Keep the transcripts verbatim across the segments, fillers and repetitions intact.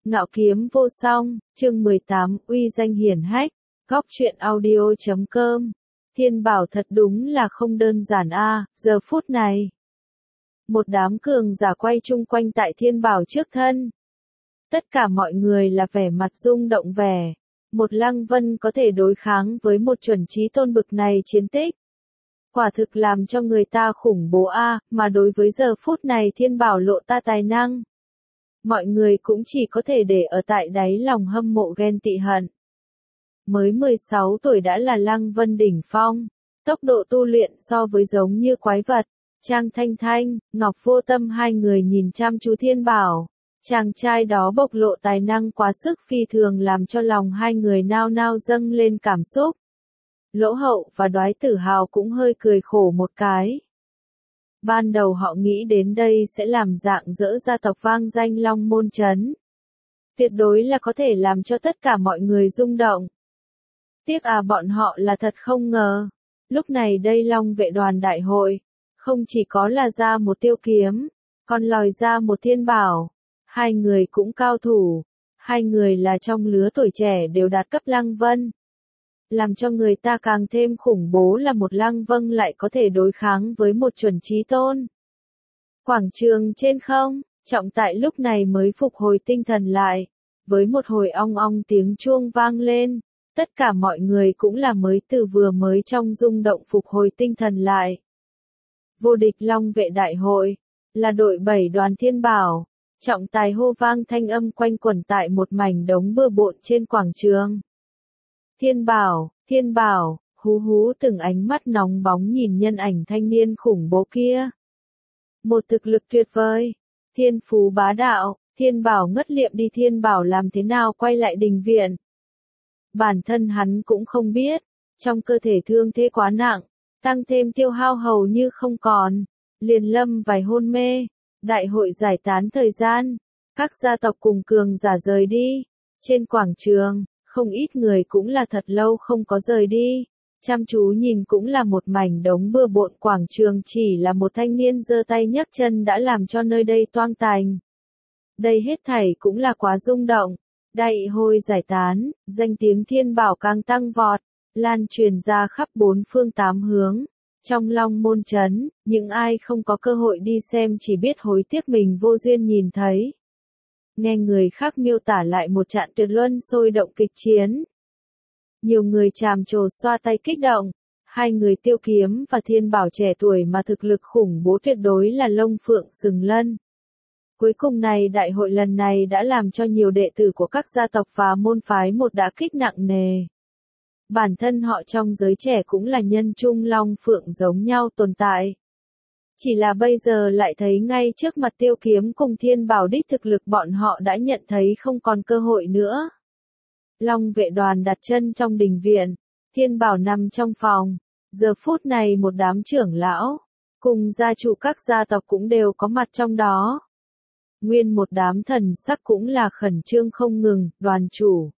Ngạo kiếm vô song, chương mười tám, uy danh hiển hách, góc truyện audio chấm com. Thiên Bảo thật đúng là không đơn giản a, giờ phút này. Một đám cường giả quay chung quanh tại Thiên Bảo trước thân. Tất cả mọi người là vẻ mặt rung động vẻ. Một Lăng Vân có thể đối kháng với một chuẩn chí tôn bực này chiến tích. Quả thực làm cho người ta khủng bố a, mà đối với giờ phút này Thiên Bảo lộ ta tài năng. Mọi người cũng chỉ có thể để ở tại đáy lòng hâm mộ ghen tị hận. Mới mười sáu tuổi đã là Lăng Vân đỉnh phong, tốc độ tu luyện so với giống như quái vật. Trang Thanh Thanh, Ngọc Vô Tâm hai người nhìn chăm chú Thiên Bảo. Chàng trai đó bộc lộ tài năng quá sức phi thường làm cho lòng hai người nao nao dâng lên cảm xúc. Lỗ Hậu và Đoái Tử Hào cũng hơi cười khổ một cái. Ban đầu họ nghĩ đến đây sẽ làm dạng dỡ gia tộc vang danh Long Môn Trấn. Tuyệt đối là có thể làm cho tất cả mọi người rung động. Tiếc à bọn họ là thật không ngờ. Lúc này đây Long Vệ đoàn đại hội, không chỉ có là ra một Tiêu Kiếm, còn lòi ra một Thiên Bảo. Hai người cũng cao thủ, hai người là trong lứa tuổi trẻ đều đạt cấp Lăng Vân. Làm cho người ta càng thêm khủng bố là một Lăng Vân lại có thể đối kháng với một chuẩn chí tôn. Quảng trường trên không, Trọng Tại lúc này mới phục hồi tinh thần lại, với một hồi ong ong tiếng chuông vang lên, tất cả mọi người cũng là mới từ vừa mới trong rung động phục hồi tinh thần lại. Vô địch Long Vệ đại hội, là đội bảy đoàn Thiên Bảo, Trọng Tài hô vang thanh âm quanh quẩn tại một mảnh đống bừa bộn trên quảng trường. Thiên Bảo, Thiên Bảo, hú hú từng ánh mắt nóng bóng nhìn nhân ảnh thanh niên khủng bố kia. Một thực lực tuyệt vời, thiên phú bá đạo, Thiên Bảo ngất liệm đi. Thiên Bảo làm thế nào quay lại đình viện? Bản thân hắn cũng không biết, trong cơ thể thương thế quá nặng, tăng thêm tiêu hao hầu như không còn, liền lâm vài hôn mê. Đại hội giải tán thời gian, các gia tộc cùng cường giả rời đi. Trên quảng trường, không ít người cũng là thật lâu không có rời đi. Chăm chú nhìn cũng là một mảnh đống bừa bộn quảng trường, chỉ là một thanh niên giơ tay nhấc chân đã làm cho nơi đây toang tành. Đây hết thảy cũng là quá rung động. Đại hội giải tán, danh tiếng Thiên Bảo càng tăng vọt, lan truyền ra khắp bốn phương tám hướng. Trong Long Môn Trấn, những ai không có cơ hội đi xem chỉ biết hối tiếc mình vô duyên nhìn thấy. Nghe người khác miêu tả lại một trận tuyệt luân sôi động kịch chiến. Nhiều người tràm trồ xoa tay kích động. Hai người Tiêu Kiếm và Thiên Bảo trẻ tuổi mà thực lực khủng bố tuyệt đối là lông phượng sừng lân. Cuối cùng này đại hội lần này đã làm cho nhiều đệ tử của các gia tộc và môn phái một đả kích nặng nề. Bản thân họ trong giới trẻ cũng là nhân trung long phượng giống nhau tồn tại. Chỉ là bây giờ lại thấy ngay trước mặt Tiêu Kiếm cùng Thiên Bảo đích thực lực bọn họ đã nhận thấy không còn cơ hội nữa. Long Vệ đoàn đặt chân trong đình viện, Thiên Bảo nằm trong phòng. Giờ phút này một đám trưởng lão, cùng gia chủ các gia tộc cũng đều có mặt trong đó. Nguyên một đám thần sắc cũng là khẩn trương không ngừng. Đoàn chủ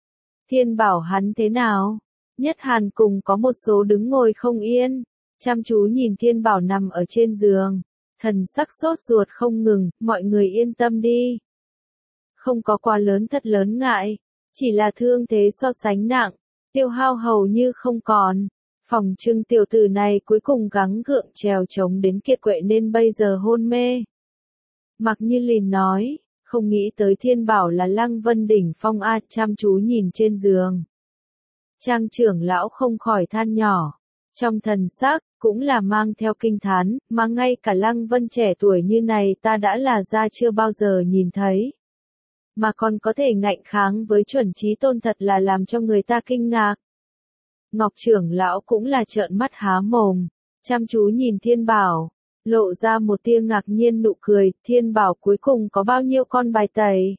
Thiên Bảo hắn thế nào? Nhất Hàn cùng có một số đứng ngồi không yên, chăm chú nhìn Thiên Bảo nằm ở trên giường, thần sắc sốt ruột không ngừng. Mọi người yên tâm đi, không có quá lớn thật lớn ngại, chỉ là thương thế so sánh nặng, tiêu hao hầu như không còn. Phòng trưng tiểu tử này cuối cùng gắng gượng trèo chống đến kiệt quệ nên bây giờ hôn mê. Mặc Như Lìn nói, không nghĩ tới Thiên Bảo là Lăng Vân đỉnh phong a. Chăm chú nhìn trên giường, Trang trưởng lão không khỏi than nhỏ, trong thần sắc cũng là mang theo kinh thán, mà ngay cả Lăng Vân trẻ tuổi như này ta đã là ra chưa bao giờ nhìn thấy, mà còn có thể ngạnh kháng với chuẩn chí tôn thật là làm cho người ta kinh ngạc. Ngọc trưởng lão cũng là trợn mắt há mồm, chăm chú nhìn Thiên Bảo, lộ ra một tia ngạc nhiên nụ cười. Thiên Bảo cuối cùng có bao nhiêu con bài tẩy?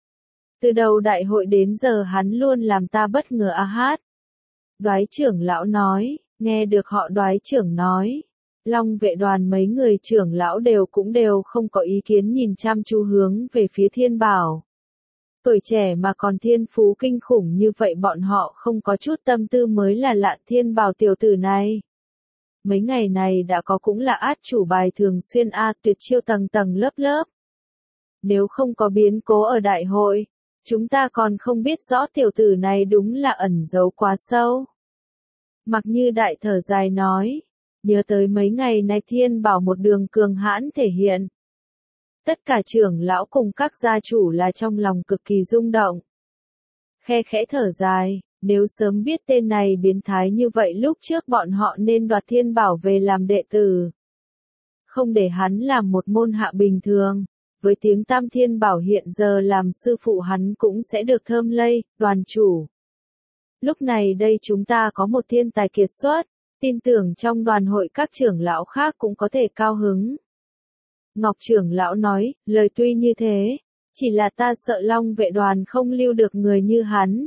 Từ đầu đại hội đến giờ hắn luôn làm ta bất ngờ a hát. Đoái trưởng lão nói, nghe được họ Đoái trưởng nói. Long Vệ đoàn mấy người trưởng lão đều cũng đều không có ý kiến, nhìn chăm chú hướng về phía Thiên Bảo. Tuổi trẻ mà còn thiên phú kinh khủng như vậy bọn họ không có chút tâm tư mới là lạ. Thiên Bảo tiểu tử này mấy ngày này đã có cũng là át chủ bài thường xuyên a, tuyệt chiêu tầng tầng lớp lớp. Nếu không có biến cố ở đại hội, Chúng ta còn không biết rõ tiểu tử này đúng là ẩn giấu quá sâu. Mặc Như Đại thở dài nói, nhớ tới mấy ngày nay Thiên Bảo một đường cường hãn thể hiện. Tất cả trưởng lão cùng các gia chủ là trong lòng cực kỳ rung động. Khe khẽ thở dài, nếu sớm biết tên này biến thái như vậy lúc trước bọn họ nên đoạt Thiên Bảo về làm đệ tử. Không để hắn làm một môn hạ bình thường. Với tiếng tam Thiên Bảo hiện giờ làm sư phụ hắn cũng sẽ được thơm lây, đoàn chủ. Lúc này đây chúng ta có một thiên tài kiệt xuất, tin tưởng trong đoàn hội các trưởng lão khác cũng có thể cao hứng. Ngọc trưởng lão nói, lời tuy như thế, chỉ là ta sợ Long vệ đoàn không lưu được người như hắn.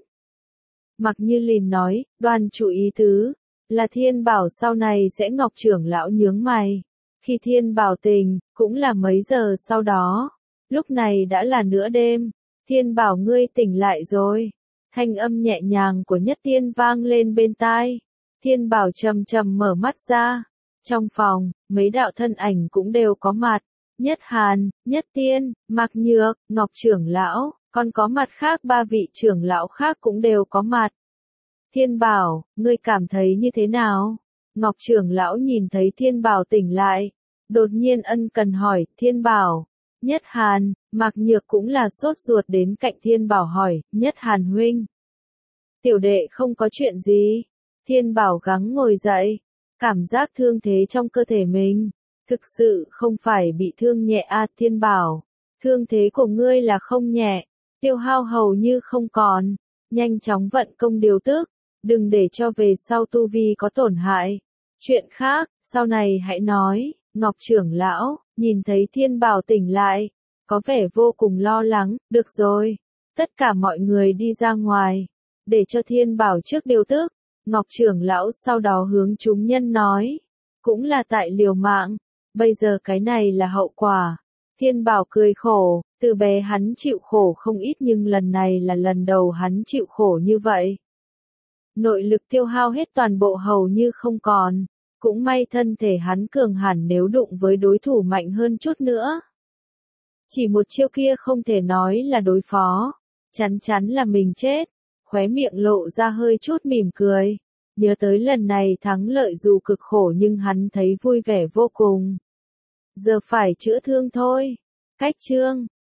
Mặc Như Lìn nói, đoàn chủ ý tứ, là Thiên Bảo sau này sẽ Ngọc trưởng lão nhướng mày. Khi Thiên Bảo tỉnh, cũng là mấy giờ sau đó. Lúc này đã là nửa đêm, Thiên Bảo ngươi tỉnh lại rồi. Thanh âm nhẹ nhàng của Nhất Tiên vang lên bên tai. Thiên Bảo trầm trầm mở mắt ra. Trong phòng, mấy đạo thân ảnh cũng đều có mặt. Nhất Hàn, Nhất Tiên, Mạc Nhược, Ngọc trưởng lão, còn có mặt khác ba vị trưởng lão khác cũng đều có mặt. Thiên Bảo, ngươi cảm thấy như thế nào? Ngọc trưởng lão nhìn thấy Thiên Bảo tỉnh lại. Đột nhiên ân cần hỏi, Thiên Bảo. Nhất Hàn, Mạc Nhược cũng là sốt ruột đến cạnh Thiên Bảo hỏi, Nhất Hàn huynh. Tiểu đệ không có chuyện gì. Thiên Bảo gắng ngồi dậy. Cảm giác thương thế trong cơ thể mình. Thực sự không phải bị thương nhẹ à Thiên Bảo. Thương thế của ngươi là không nhẹ. Tiêu hao hầu như không còn. Nhanh chóng vận công điều tức. Đừng để cho về sau tu vi có tổn hại. Chuyện khác, sau này hãy nói. Ngọc trưởng lão, nhìn thấy Thiên Bảo tỉnh lại. Có vẻ vô cùng lo lắng. Được rồi. Tất cả mọi người đi ra ngoài. Để cho Thiên Bảo trước điều tức. Ngọc trưởng lão sau đó hướng chúng nhân nói. Cũng là tại liều mạng. Bây giờ cái này là hậu quả. Thiên Bảo cười khổ. Từ bé hắn chịu khổ không ít nhưng lần này là lần đầu hắn chịu khổ như vậy. Nội lực tiêu hao hết toàn bộ hầu như không còn. Cũng may thân thể hắn cường hẳn nếu đụng với đối thủ mạnh hơn chút nữa. Chỉ một chiêu kia không thể nói là đối phó. Chắn chắn là mình chết. Khóe miệng lộ ra hơi chút mỉm cười. Nhớ tới lần này thắng lợi dù cực khổ nhưng hắn thấy vui vẻ vô cùng. Giờ phải chữa thương thôi. Cách chương